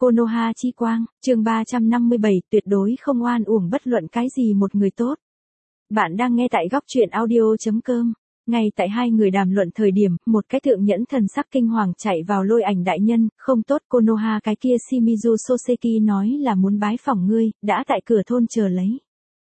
Konoha chi quang, chương 357, tuyệt đối không oan uổng bất luận cái gì một người tốt. Bạn đang nghe tại góc truyện audio.com. Ngay tại hai người đàm luận thời điểm, một cái thượng nhẫn thần sắc kinh hoàng chạy vào Lôi Ảnh đại nhân, không tốt Konoha, cái kia Shimizu Soseki nói là muốn bái phỏng ngươi, đã tại cửa thôn chờ lấy.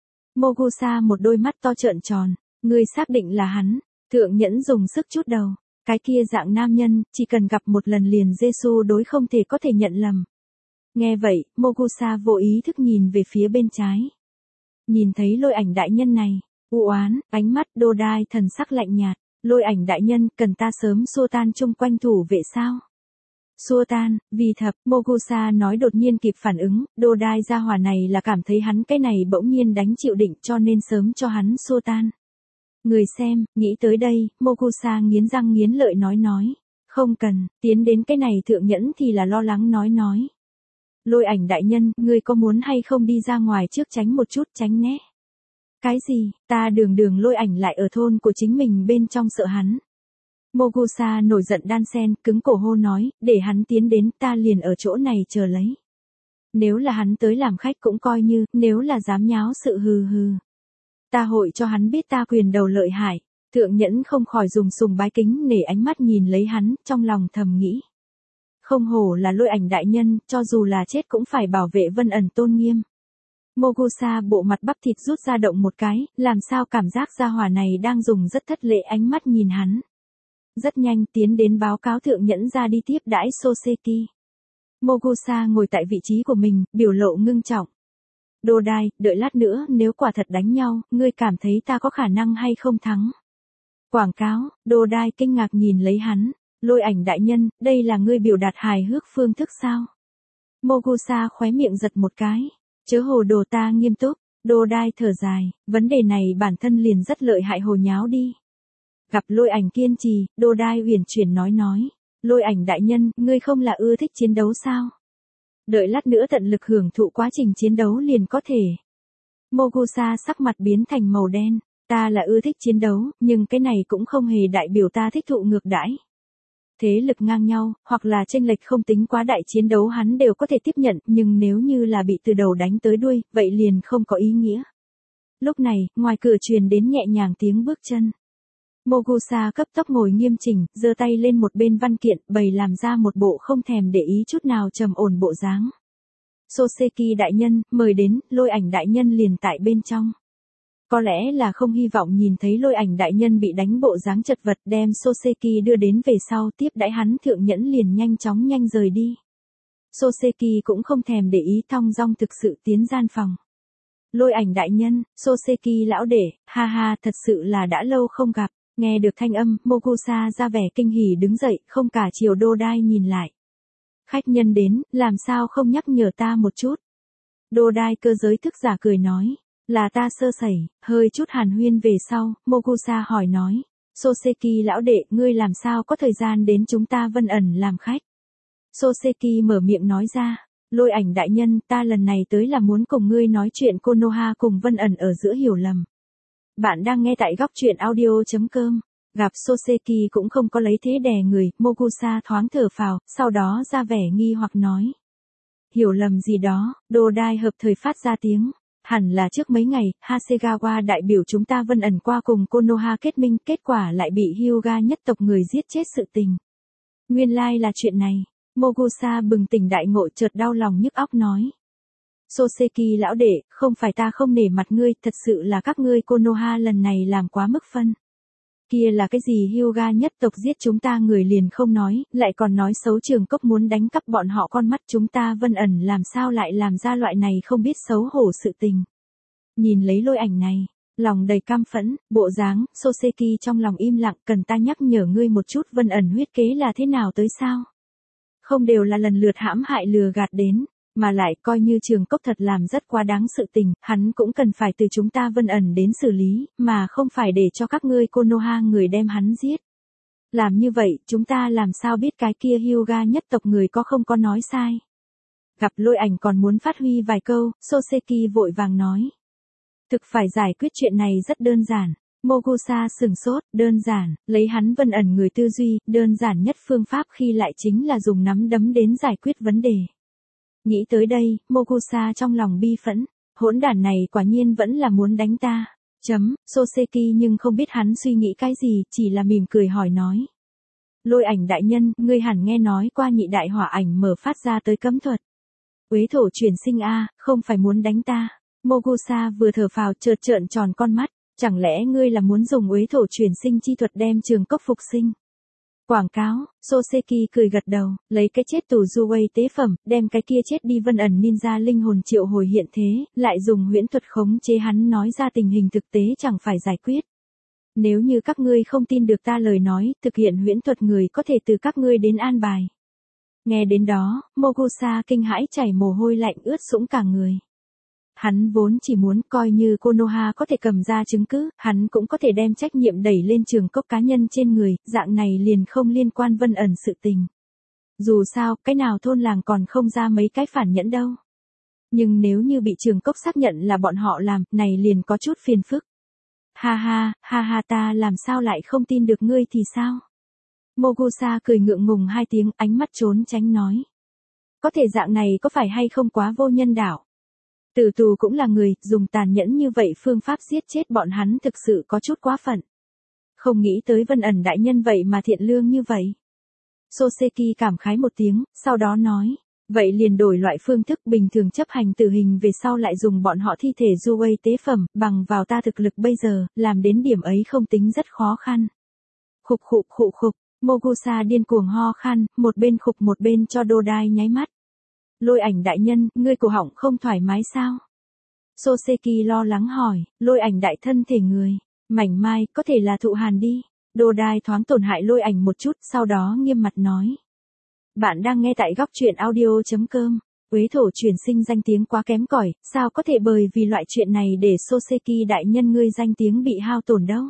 Mogusa một đôi mắt to trợn tròn, ngươi xác định là hắn. Thượng nhẫn dùng sức chút đầu, cái kia dạng nam nhân, chỉ cần gặp một lần liền Jesu đối không thể có thể nhận lầm. Nghe vậy, Mogusa vô ý thức nhìn về phía bên trái. Nhìn thấy Lôi Ảnh đại nhân này, u oán, ánh mắt đô đai thần sắc lạnh nhạt. Lôi Ảnh đại nhân, cần ta sớm xua tan chung quanh thủ vệ sao? Xua tan, vì thập, Mogusa nói đột nhiên kịp phản ứng, đô đai gia hỏa này là cảm thấy hắn cái này bỗng nhiên đánh chịu định cho nên sớm cho hắn xua tan. Người xem, nghĩ tới đây, Mogusa nghiến răng nghiến lợi nói. Không cần, tiến đến cái này thượng nhẫn thì là lo lắng nói. Lôi Ảnh đại nhân, ngươi có muốn hay không đi ra ngoài trước tránh một chút tránh né? Cái gì, ta đường Lôi Ảnh lại ở thôn của chính mình bên trong sợ hắn. Mogusa nổi giận đan sen, cứng cổ hô nói, để hắn tiến đến, ta liền ở chỗ này chờ lấy. Nếu là hắn tới làm khách cũng coi như, nếu là dám nháo sự hừ. Ta hội cho hắn biết ta quyền đầu lợi hại. Thượng nhẫn không khỏi dùng sùng bái kính nể ánh mắt nhìn lấy hắn, trong lòng thầm nghĩ. Không hổ là Lôi Ảnh đại nhân, cho dù là chết cũng phải bảo vệ Vân ẩn tôn nghiêm. Mogusa bộ mặt bắp thịt rút ra động một cái, làm sao cảm giác gia hỏa này đang dùng rất thất lễ ánh mắt nhìn hắn. Rất nhanh tiến đến báo cáo thượng nhẫn ra đi tiếp đãi Soseki. Mogusa ngồi tại vị trí của mình, biểu lộ ngưng trọng. Đô đai, đợi lát nữa, nếu quả thật đánh nhau, ngươi cảm thấy ta có khả năng hay không thắng? Quảng cáo, đô đai kinh ngạc nhìn lấy hắn. Lôi Ảnh đại nhân, đây là ngươi biểu đạt hài hước phương thức sao? Mogusa khóe miệng giật một cái. Chớ hồ đồ, ta nghiêm túc. Đô đai thở dài, vấn đề này bản thân liền rất lợi hại, hồ nháo đi. Gặp Lôi Ảnh kiên trì, đô đai uyển chuyển nói. Lôi Ảnh đại nhân, ngươi không là ưa thích chiến đấu sao? Đợi lát nữa tận lực hưởng thụ quá trình chiến đấu liền có thể. Mogusa sắc mặt biến thành màu đen. Ta là ưa thích chiến đấu, nhưng cái này cũng không hề đại biểu ta thích thụ ngược đãi. Thế lực ngang nhau, hoặc là chênh lệch không tính quá đại chiến đấu hắn đều có thể tiếp nhận, nhưng nếu như là bị từ đầu đánh tới đuôi, vậy liền không có ý nghĩa. Lúc này, ngoài cửa truyền đến nhẹ nhàng tiếng bước chân. Mogusa cấp tốc ngồi nghiêm chỉnh, giơ tay lên một bên văn kiện, bày làm ra một bộ không thèm để ý chút nào trầm ổn bộ dáng. Soseki đại nhân, mời đến, Lôi Ảnh đại nhân liền tại bên trong. Có lẽ là không hy vọng nhìn thấy Lôi Ảnh đại nhân bị đánh bộ dáng chật vật, đem Soseki đưa đến về sau, tiếp đãi hắn thượng nhẫn liền nhanh rời đi. Soseki cũng không thèm để ý, thong dong thực sự tiến gian phòng. Lôi Ảnh đại nhân, Soseki lão đệ, ha, thật sự là đã lâu không gặp. Nghe được thanh âm, Mogusa ra vẻ kinh hỉ đứng dậy, không cả chiều đô đai nhìn lại. Khách nhân đến, làm sao không nhắc nhở ta một chút? Đô đai cơ giới thức giả cười nói. Là ta sơ sẩy, hơi chút hàn huyên về sau, Mogusa hỏi nói. Soseki lão đệ, ngươi làm sao có thời gian đến chúng ta Vân ẩn làm khách? Soseki mở miệng nói ra. Lôi Ảnh đại nhân, ta lần này tới là muốn cùng ngươi nói chuyện Konoha cùng Vân ẩn ở giữa hiểu lầm. Bạn đang nghe tại góc truyện audio.com. Gặp Soseki cũng không có lấy thế đè người, Mogusa thoáng thở phào, sau đó ra vẻ nghi hoặc nói. Hiểu lầm gì đó, đô đai hợp thời phát ra tiếng. Hẳn là trước mấy ngày, Hasegawa đại biểu chúng ta Vân ẩn qua cùng Konoha kết minh, kết quả lại bị Hyuga nhất tộc người giết chết sự tình. Nguyên lai là chuyện này. Mogusa bừng tỉnh đại ngộ, chợt đau lòng nhức óc nói. Soseki lão đệ, không phải ta không nể mặt ngươi, thật sự là các ngươi Konoha lần này làm quá mức phân. Kia là cái gì, Hyuga nhất tộc giết chúng ta người liền không nói, lại còn nói xấu Trường Cốc muốn đánh cắp bọn họ con mắt, chúng ta Vân ẩn làm sao lại làm ra loại này không biết xấu hổ sự tình. Nhìn lấy Lôi Ảnh này, lòng đầy cam phẫn, bộ dáng, Soseki trong lòng im lặng, cần ta nhắc nhở ngươi một chút Vân ẩn huyết kế là thế nào tới sao? Không đều là lần lượt hãm hại lừa gạt đến. Mà lại coi như Trường Cốc thật làm rất quá đáng sự tình, hắn cũng cần phải từ chúng ta Vân ẩn đến xử lý, mà không phải để cho các ngươi Konoha người đem hắn giết. Làm như vậy, chúng ta làm sao biết cái kia Hyuga nhất tộc người có không có nói sai. Gặp Lôi Ảnh còn muốn phát huy vài câu, Soseki vội vàng nói. Thực phải giải quyết chuyện này rất đơn giản. Mogusa sừng sốt, đơn giản, lấy hắn Vân ẩn người tư duy, đơn giản nhất phương pháp khi lại chính là dùng nắm đấm đến giải quyết vấn đề. Nghĩ tới đây, Mogusa trong lòng bi phẫn. Hỗn đản này quả nhiên vẫn là muốn đánh ta. Soseki nhưng không biết hắn suy nghĩ cái gì, chỉ là mỉm cười hỏi nói. Lôi ảnh đại nhân, ngươi hẳn nghe nói qua nhị đại hỏa ảnh mở phát ra tới cấm thuật. Uế thổ chuyển sinh a, không phải muốn đánh ta. Mogusa vừa thở phào chợt trợn tròn con mắt, chẳng lẽ ngươi là muốn dùng uế thổ chuyển sinh chi thuật đem trường cốc phục sinh? Quảng cáo, Soseki cười gật đầu, lấy cái chết tù Juwei tế phẩm, đem cái kia chết đi vân ẩn ninja linh hồn triệu hồi hiện thế, lại dùng huyễn thuật khống chế hắn nói ra tình hình thực tế chẳng phải giải quyết. Nếu như các ngươi không tin được ta lời nói, thực hiện huyễn thuật người có thể từ các ngươi đến an bài. Nghe đến đó, Mogusa kinh hãi chảy mồ hôi lạnh ướt sũng cả người. Hắn vốn chỉ muốn coi như Konoha có thể cầm ra chứng cứ, hắn cũng có thể đem trách nhiệm đẩy lên trường cốc cá nhân trên người, dạng này liền không liên quan vân ẩn sự tình. Dù sao, cái nào thôn làng còn không ra mấy cái phản nhẫn đâu. Nhưng nếu như bị trường cốc xác nhận là bọn họ làm, này liền có chút phiền phức. Ha ha ta làm sao lại không tin được ngươi thì sao? Mogusa cười ngượng ngùng hai tiếng, ánh mắt trốn tránh nói. Có thể dạng này có phải hay không quá vô nhân đạo? Tử tù cũng là người, dùng tàn nhẫn như vậy phương pháp giết chết bọn hắn thực sự có chút quá phận. Không nghĩ tới vân ẩn đại nhân vậy mà thiện lương như vậy. Soseki cảm khái một tiếng, sau đó nói. Vậy liền đổi loại phương thức bình thường chấp hành tử hình về sau lại dùng bọn họ thi thể Juwei tế phẩm, bằng vào ta thực lực bây giờ, làm đến điểm ấy không tính rất khó khăn. Khục, Mogusa điên cuồng ho khan, một bên khục một bên cho Dodai nháy mắt. Lôi ảnh đại nhân, ngươi cổ họng không thoải mái sao? Soseki lo lắng hỏi, lôi ảnh đại thân thể người, mảnh mai, có thể là thụ hàn đi. Dodai thoáng tổn hại lôi ảnh một chút, sau đó nghiêm mặt nói. Bạn đang nghe tại góc truyện audio.com. Uế thổ chuyển sinh danh tiếng quá kém cỏi, sao có thể bởi vì loại chuyện này để Soseki đại nhân ngươi danh tiếng bị hao tổn đâu?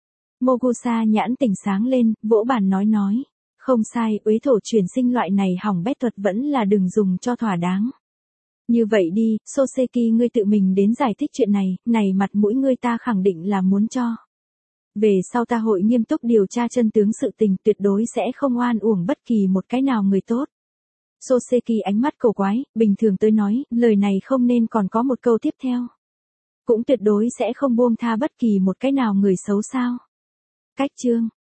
Mogusa nhãn tỉnh sáng lên, vỗ bàn nói. Không sai, uế thổ chuyển sinh loại này hỏng bét thuật vẫn là đừng dùng cho thỏa đáng. Như vậy đi, Soseki ngươi tự mình đến giải thích chuyện này mặt mũi ngươi ta khẳng định là muốn cho. Về sau ta hội nghiêm túc điều tra chân tướng sự tình, tuyệt đối sẽ không oan uổng bất kỳ một cái nào người tốt. Soseki ánh mắt cổ quái, bình thường tới nói, lời này không nên còn có một câu tiếp theo. Cũng tuyệt đối sẽ không buông tha bất kỳ một cái nào người xấu sao. Cách chương